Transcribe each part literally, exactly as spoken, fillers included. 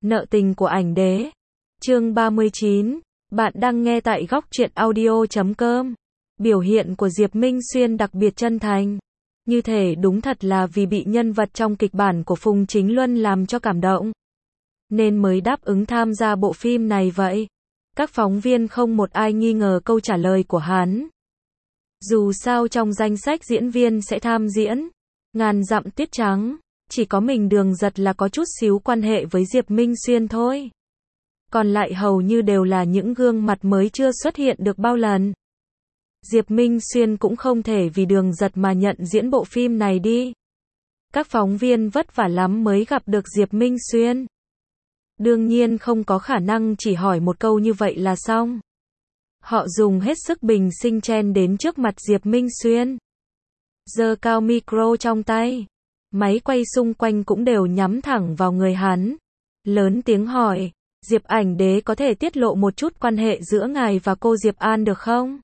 Nợ tình của ảnh đế. Chương ba mươi chín. Bạn đang nghe tại góc truyện audio chấm com. Biểu hiện của Diệp Minh Xuyên đặc biệt chân thành. Như thể đúng thật là vì bị nhân vật trong kịch bản của Phùng Chính Luân làm cho cảm động, nên mới đáp ứng tham gia bộ phim này vậy. Các phóng viên không một ai nghi ngờ câu trả lời của hắn. Dù sao trong danh sách diễn viên sẽ tham diễn Ngàn Dặm Tuyết Trắng, chỉ có mình Đường Giật là có chút xíu quan hệ với Diệp Minh Xuyên thôi. Còn lại hầu như đều là những gương mặt mới chưa xuất hiện được bao lần. Diệp Minh Xuyên cũng không thể vì Đường Giật mà nhận diễn bộ phim này đi. Các phóng viên vất vả lắm mới gặp được Diệp Minh Xuyên. Đương nhiên không có khả năng chỉ hỏi một câu như vậy là xong. Họ dùng hết sức bình sinh chen đến trước mặt Diệp Minh Xuyên, giơ cao micro trong tay. Máy quay xung quanh cũng đều nhắm thẳng vào người hắn. Lớn tiếng hỏi, Diệp ảnh đế có thể tiết lộ một chút quan hệ giữa ngài và cô Diệp An được không?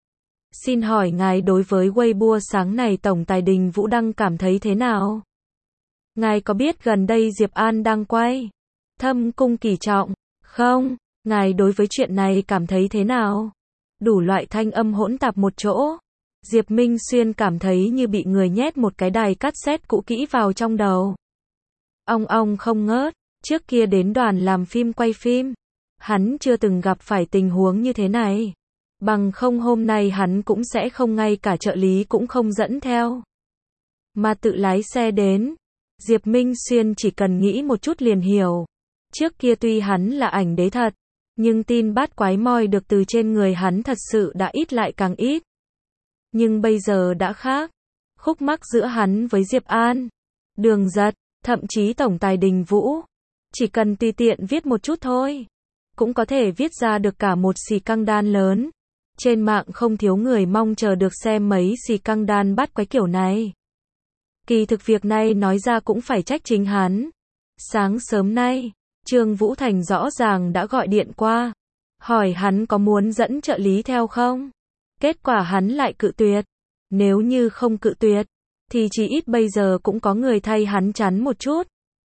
Xin hỏi ngài đối với Weibo sáng này Tổng Tài Đình Vũ Đăng cảm thấy thế nào? Ngài có biết gần đây Diệp An đang quay Thâm Cung Kỳ Trọng không? Ngài đối với chuyện này cảm thấy thế nào? Đủ loại thanh âm hỗn tạp một chỗ. Diệp Minh Xuyên cảm thấy như bị người nhét một cái đài cassette cũ kỹ vào trong đầu. Ong ong không ngớt. Trước kia đến đoàn làm phim quay phim, hắn chưa từng gặp phải tình huống như thế này. Bằng không hôm nay hắn cũng sẽ không, ngay cả trợ lý cũng không dẫn theo, mà tự lái xe đến. Diệp Minh Xuyên chỉ cần nghĩ một chút liền hiểu. Trước kia tuy hắn là ảnh đế thật, nhưng tin bát quái moi được từ trên người hắn thật sự đã ít lại càng ít. Nhưng bây giờ đã khác. Khúc mắc giữa hắn với Diệp An, Đường Giật, thậm chí Tổng Tài Đình Vũ, chỉ cần tùy tiện viết một chút thôi, cũng có thể viết ra được cả một xì căng đan lớn. Trên mạng không thiếu người mong chờ được xem mấy xì căng đan bắt quái kiểu này. Kỳ thực việc này nói ra cũng phải trách chính hắn. Sáng sớm nay, Trương Vũ Thành rõ ràng đã gọi điện qua, hỏi hắn có muốn dẫn trợ lý theo không. Kết quả hắn lại cự tuyệt. Nếu như không cự tuyệt, thì chỉ ít bây giờ cũng có người thay hắn chắn một chút.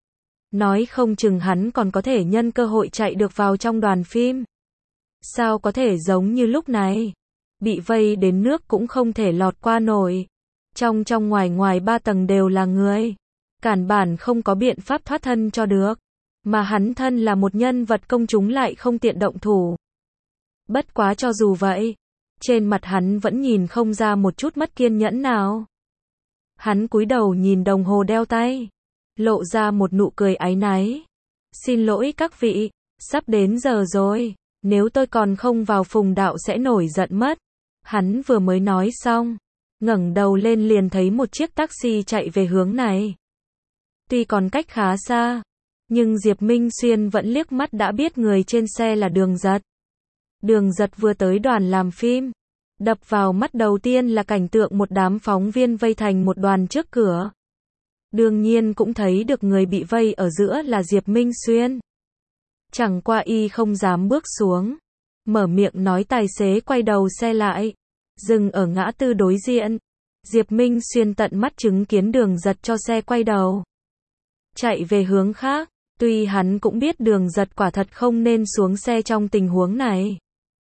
Nói không chừng hắn còn có thể nhân cơ hội chạy được vào trong đoàn phim. Sao có thể giống như lúc này, bị vây đến nước cũng không thể lọt qua nổi. Trong trong ngoài ngoài ba tầng đều là người, cản bản không có biện pháp thoát thân cho được. Mà hắn thân là một nhân vật công chúng lại không tiện động thủ. Bất quá cho dù vậy, trên mặt hắn vẫn nhìn không ra một chút mất kiên nhẫn nào. Hắn cúi đầu nhìn đồng hồ đeo tay, lộ ra một nụ cười áy náy. Xin lỗi các vị, sắp đến giờ rồi, nếu tôi còn không vào Phùng đạo sẽ nổi giận mất. Hắn vừa mới nói xong, ngẩng đầu lên liền thấy một chiếc taxi chạy về hướng này. Tuy còn cách khá xa, nhưng Diệp Minh Xuyên vẫn liếc mắt đã biết người trên xe là Đường Giật. Đường Giật vừa tới đoàn làm phim, đập vào mắt đầu tiên là cảnh tượng một đám phóng viên vây thành một đoàn trước cửa. Đương nhiên cũng thấy được người bị vây ở giữa là Diệp Minh Xuyên. Chẳng qua y không dám bước xuống, mở miệng nói tài xế quay đầu xe lại, dừng ở ngã tư đối diện. Diệp Minh Xuyên tận mắt chứng kiến Đường Giật cho xe quay đầu, chạy về hướng khác. Tuy hắn cũng biết Đường Giật quả thật không nên xuống xe trong tình huống này.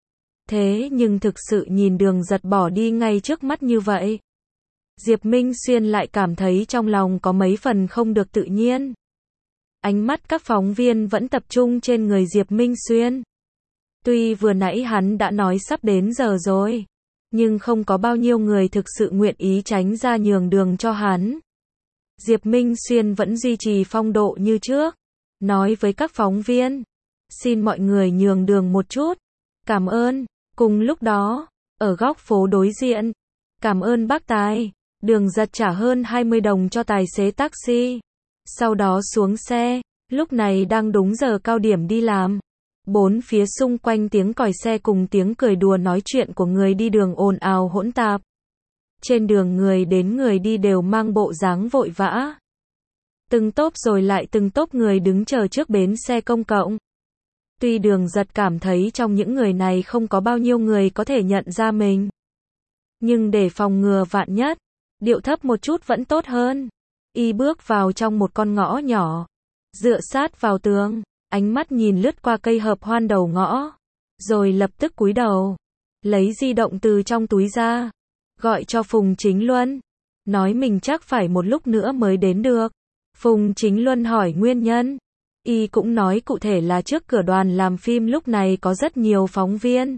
Thế nhưng thực sự nhìn Đường Giật bỏ đi ngay trước mắt như vậy, Diệp Minh Xuyên lại cảm thấy trong lòng có mấy phần không được tự nhiên. Ánh mắt các phóng viên vẫn tập trung trên người Diệp Minh Xuyên. Tuy vừa nãy hắn đã nói sắp đến giờ rồi, nhưng không có bao nhiêu người thực sự nguyện ý tránh ra nhường đường cho hắn. Diệp Minh Xuyên vẫn duy trì phong độ như trước, nói với các phóng viên, xin mọi người nhường đường một chút. Cảm ơn. Cùng lúc đó, ở góc phố đối diện, cảm ơn bác tài. Đường Giật trả hơn hai mươi đồng cho tài xế taxi, sau đó xuống xe. Lúc này đang đúng giờ cao điểm đi làm. Bốn phía xung quanh tiếng còi xe cùng tiếng cười đùa nói chuyện của người đi đường ồn ào hỗn tạp. Trên đường người đến người đi đều mang bộ dáng vội vã. Từng tốp rồi lại từng tốp người đứng chờ trước bến xe công cộng. Tuy Đường Giật cảm thấy trong những người này không có bao nhiêu người có thể nhận ra mình, nhưng để phòng ngừa vạn nhất, điệu thấp một chút vẫn tốt hơn. Y bước vào trong một con ngõ nhỏ, dựa sát vào tường, ánh mắt nhìn lướt qua cây hợp hoan đầu ngõ, rồi lập tức cúi đầu, lấy di động từ trong túi ra, gọi cho Phùng Chính Luân, nói mình chắc phải một lúc nữa mới đến được. Phùng Chính Luân hỏi nguyên nhân, y cũng nói cụ thể là trước cửa đoàn làm phim lúc này có rất nhiều phóng viên.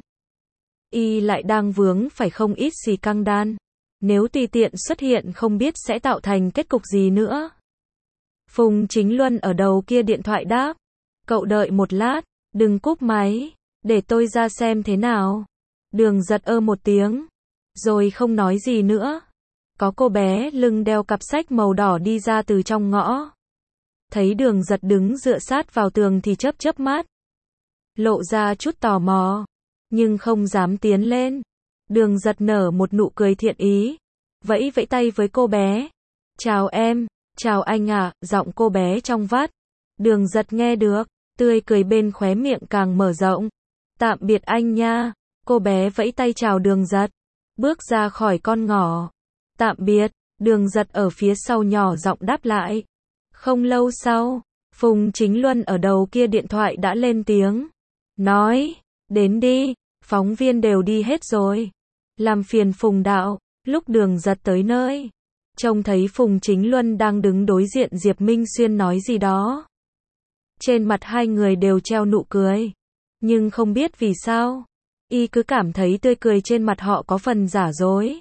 Y lại đang vướng phải không ít xì căng đan, nếu tùy tiện xuất hiện không biết sẽ tạo thành kết cục gì nữa. Phùng Chính Luân ở đầu kia điện thoại đáp, cậu đợi một lát, đừng cúp máy, để tôi ra xem thế nào. Đường Giật ơ một tiếng, rồi không nói gì nữa. Có cô bé lưng đeo cặp sách màu đỏ đi ra từ trong ngõ. Thấy Đường Giật đứng dựa sát vào tường thì chớp chớp mắt, lộ ra chút tò mò, nhưng không dám tiến lên. Đường Giật nở một nụ cười thiện ý, vẫy vẫy tay với cô bé. Chào em, chào anh ạ, à, giọng cô bé trong vắt. Đường Giật nghe được, tươi cười bên khóe miệng càng mở rộng. Tạm biệt anh nha. Cô bé vẫy tay chào Đường Giật, bước ra khỏi con ngõ. Tạm biệt. Đường Giật ở phía sau nhỏ giọng đáp lại. Không lâu sau, Phùng Chính Luân ở đầu kia điện thoại đã lên tiếng, nói, đến đi, phóng viên đều đi hết rồi. Làm phiền Phùng đạo. Lúc Đường Giật tới nơi, trông thấy Phùng Chính Luân đang đứng đối diện Diệp Minh Xuyên nói gì đó. Trên mặt hai người đều treo nụ cười, nhưng không biết vì sao, y cứ cảm thấy tươi cười trên mặt họ có phần giả dối.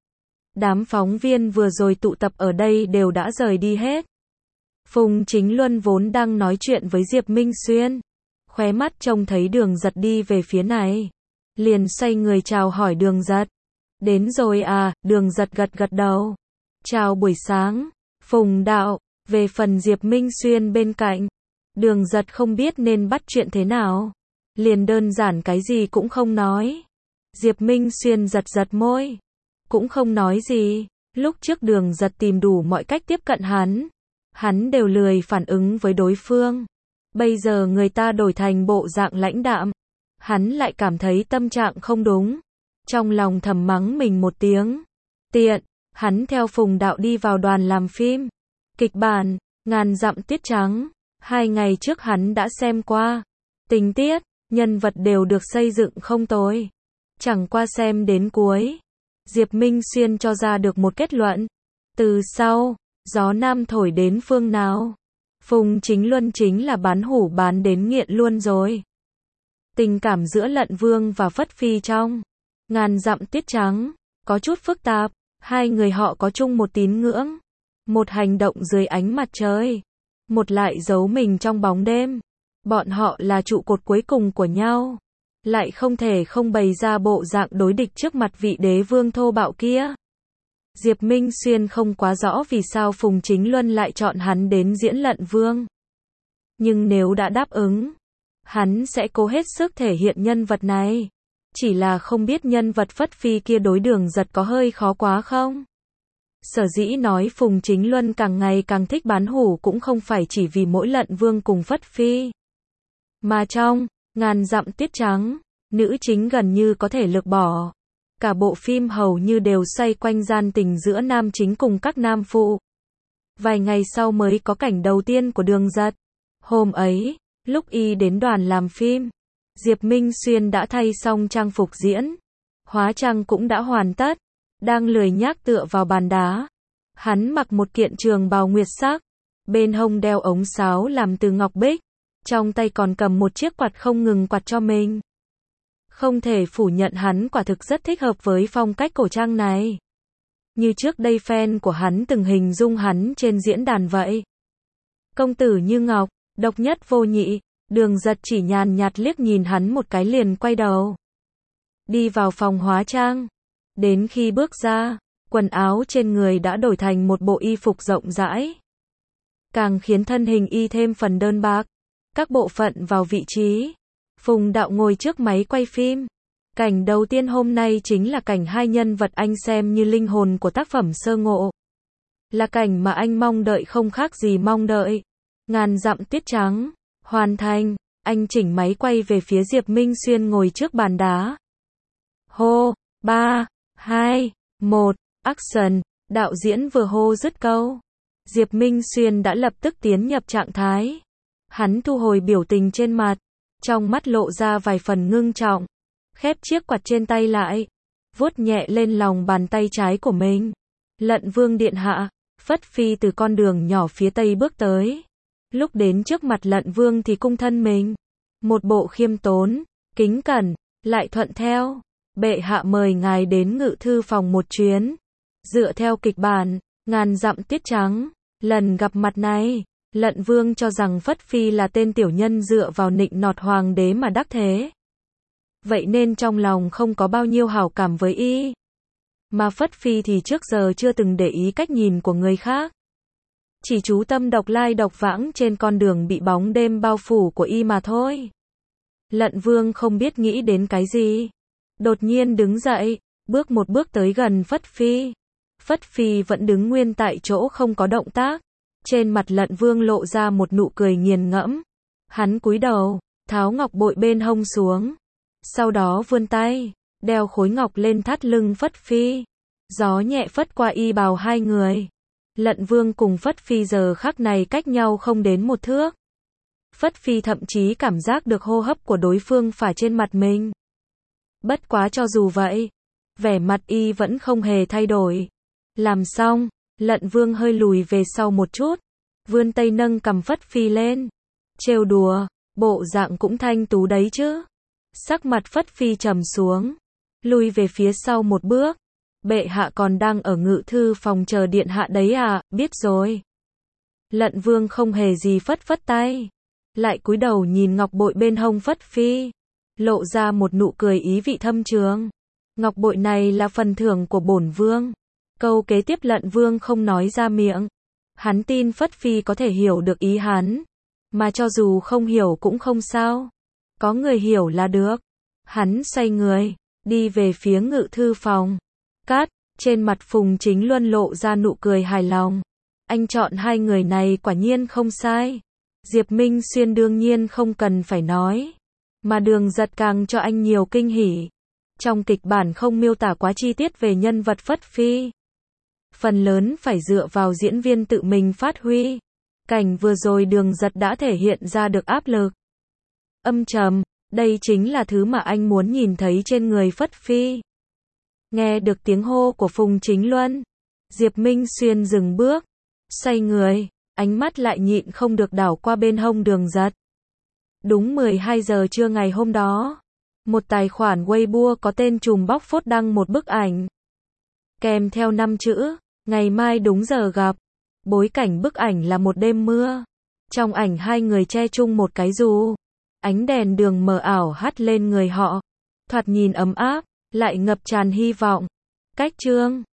Đám phóng viên vừa rồi tụ tập ở đây đều đã rời đi hết. Phùng Chính Luân vốn đang nói chuyện với Diệp Minh Xuyên, khóe mắt trông thấy Đường Giật đi về phía này, liền xoay người chào hỏi Đường Giật. Đến rồi à, Đường Giật gật gật đầu. Chào buổi sáng, Phùng đạo. Về phần Diệp Minh Xuyên bên cạnh, Đường Giật không biết nên bắt chuyện thế nào, liền đơn giản cái gì cũng không nói. Diệp Minh Xuyên giật giật môi, cũng không nói gì. Lúc trước Đường Giật tìm đủ mọi cách tiếp cận hắn, hắn đều lười phản ứng với đối phương. Bây giờ người ta đổi thành bộ dạng lãnh đạm, hắn lại cảm thấy tâm trạng không đúng. Trong lòng thầm mắng mình một tiếng. Tiện, hắn theo Phùng đạo đi vào đoàn làm phim. Kịch bản, Ngàn Dặm Tuyết Trắng, hai ngày trước hắn đã xem qua. Tình tiết, nhân vật đều được xây dựng không tồi. Chẳng qua xem đến cuối, Diệp Minh Xuyên cho ra được một kết luận. Từ sau, gió nam thổi đến phương nào, Phùng Chính Luân chính là bán hủ bán đến nghiện luôn rồi. Tình cảm giữa Lận Vương và Phất Phi trong Ngàn Dặm Tuyết Trắng có chút phức tạp. Hai người họ có chung một tín ngưỡng, một hành động dưới ánh mặt trời, một lại giấu mình trong bóng đêm. Bọn họ là trụ cột cuối cùng của nhau, lại không thể không bày ra bộ dạng đối địch trước mặt vị đế vương thô bạo kia. Diệp Minh Xuyên không quá rõ vì sao Phùng Chính Luân lại chọn hắn đến diễn Lận Vương. Nhưng nếu đã đáp ứng, hắn sẽ cố hết sức thể hiện nhân vật này. Chỉ là không biết nhân vật Phất Phi kia đối Đường Giật có hơi khó quá không? Sở dĩ nói Phùng Chính Luân càng ngày càng thích bán hủ cũng không phải chỉ vì mỗi Lận Vương cùng Phất Phi. Mà trong Ngàn Dặm Tuyết Trắng, nữ chính gần như có thể lược bỏ. Cả bộ phim hầu như đều xoay quanh gian tình giữa nam chính cùng các nam phụ. Vài ngày sau mới có cảnh đầu tiên của Đường Giật. Hôm ấy, lúc y đến đoàn làm phim, Diệp Minh Xuyên đã thay xong trang phục diễn, hóa trang cũng đã hoàn tất, đang lười nhác tựa vào bàn đá. Hắn mặc một kiện trường bào nguyệt sắc, bên hông đeo ống sáo làm từ ngọc bích, trong tay còn cầm một chiếc quạt không ngừng quạt cho mình. Không thể phủ nhận hắn quả thực rất thích hợp với phong cách cổ trang này. Như trước đây fan của hắn từng hình dung hắn trên diễn đàn vậy. Công tử như ngọc, độc nhất vô nhị. Đường Giật chỉ nhàn nhạt liếc nhìn hắn một cái liền quay đầu, đi vào phòng hóa trang. Đến khi bước ra, quần áo trên người đã đổi thành một bộ y phục rộng rãi, càng khiến thân hình y thêm phần đơn bạc. Các bộ phận vào vị trí, Phùng đạo ngồi trước máy quay phim. Cảnh đầu tiên hôm nay chính là cảnh hai nhân vật anh xem như linh hồn của tác phẩm sơ ngộ. Là cảnh mà anh mong đợi không khác gì mong đợi. Ngàn Dặm Tuyết Trắng hoàn thành, anh chỉnh máy quay về phía Diệp Minh Xuyên ngồi trước bàn đá. Hô, ba, hai, một, action, đạo diễn vừa hô dứt câu, Diệp Minh Xuyên đã lập tức tiến nhập trạng thái. Hắn thu hồi biểu tình trên mặt, trong mắt lộ ra vài phần ngưng trọng, khép chiếc quạt trên tay lại, vuốt nhẹ lên lòng bàn tay trái của mình. Lận Vương điện hạ. Phất Phi từ con đường nhỏ phía tây bước tới. Lúc đến trước mặt Lận Vương thì cung thân mình, một bộ khiêm tốn, kính cẩn, lại thuận theo. Bệ hạ mời ngài đến ngự thư phòng một chuyến. Dựa theo kịch bản, ngàn dặm tiết trắng, lần gặp mặt này, Lận Vương cho rằng Phất Phi là tên tiểu nhân dựa vào nịnh nọt hoàng đế mà đắc thế. Vậy nên trong lòng không có bao nhiêu hảo cảm với y. Mà Phất Phi thì trước giờ chưa từng để ý cách nhìn của người khác. Chỉ chú tâm độc lai độc vãng trên con đường bị bóng đêm bao phủ của y mà thôi. Lận Vương không biết nghĩ đến cái gì. Đột nhiên đứng dậy, bước một bước tới gần Phất Phi. Phất Phi vẫn đứng nguyên tại chỗ không có động tác. Trên mặt Lận Vương lộ ra một nụ cười nghiền ngẫm. Hắn cúi đầu, tháo ngọc bội bên hông xuống. Sau đó vươn tay, đeo khối ngọc lên thắt lưng Phất Phi. Gió nhẹ phất qua y bào hai người. Lận Vương cùng Phất Phi giờ khắc này cách nhau không đến một thước. Phất Phi thậm chí cảm giác được hô hấp của đối phương phả trên mặt mình. Bất quá cho dù vậy, vẻ mặt y vẫn không hề thay đổi. Làm xong, Lận Vương hơi lùi về sau một chút, vươn tay nâng cằm Phất Phi lên, trêu đùa, bộ dạng cũng thanh tú đấy chứ. Sắc mặt Phất Phi trầm xuống, lùi về phía sau một bước. Bệ hạ còn đang ở ngự thư phòng chờ điện hạ đấy à, biết rồi. Lận Vương không hề gì phất phất tay, lại cúi đầu nhìn ngọc bội bên hông Phất Phi, lộ ra một nụ cười ý vị thâm trường. Ngọc bội này là phần thưởng của bổn vương. Câu kế tiếp Lận Vương không nói ra miệng. Hắn tin Phất Phi có thể hiểu được ý hắn, mà cho dù không hiểu cũng không sao. Có người hiểu là được. Hắn xoay người, đi về phía ngự thư phòng. Cát, trên mặt Phùng Chính Luân lộ ra nụ cười hài lòng. Anh chọn hai người này quả nhiên không sai. Diệp Minh Xuyên đương nhiên không cần phải nói. Mà Đường Giật càng cho anh nhiều kinh hỉ. Trong kịch bản không miêu tả quá chi tiết về nhân vật Phất Phi. Phần lớn phải dựa vào diễn viên tự mình phát huy. Cảnh vừa rồi Đường Giật đã thể hiện ra được áp lực. Âm trầm, đây chính là thứ mà anh muốn nhìn thấy trên người Phất Phi. Nghe được tiếng hô của Phùng Chính Luân, Diệp Minh Xuyên dừng bước, xoay người, ánh mắt lại nhịn không được đảo qua bên hông Đường Giật. Đúng mười hai giờ trưa ngày hôm đó, một tài khoản Weibo có tên Trùm Bóc Phốt đăng một bức ảnh. Kèm theo năm chữ, ngày mai đúng giờ gặp. Bối cảnh bức ảnh là một đêm mưa. Trong ảnh hai người che chung một cái dù. Ánh đèn đường mờ ảo hắt lên người họ. Thoạt nhìn ấm áp, lại ngập tràn hy vọng. Cách chương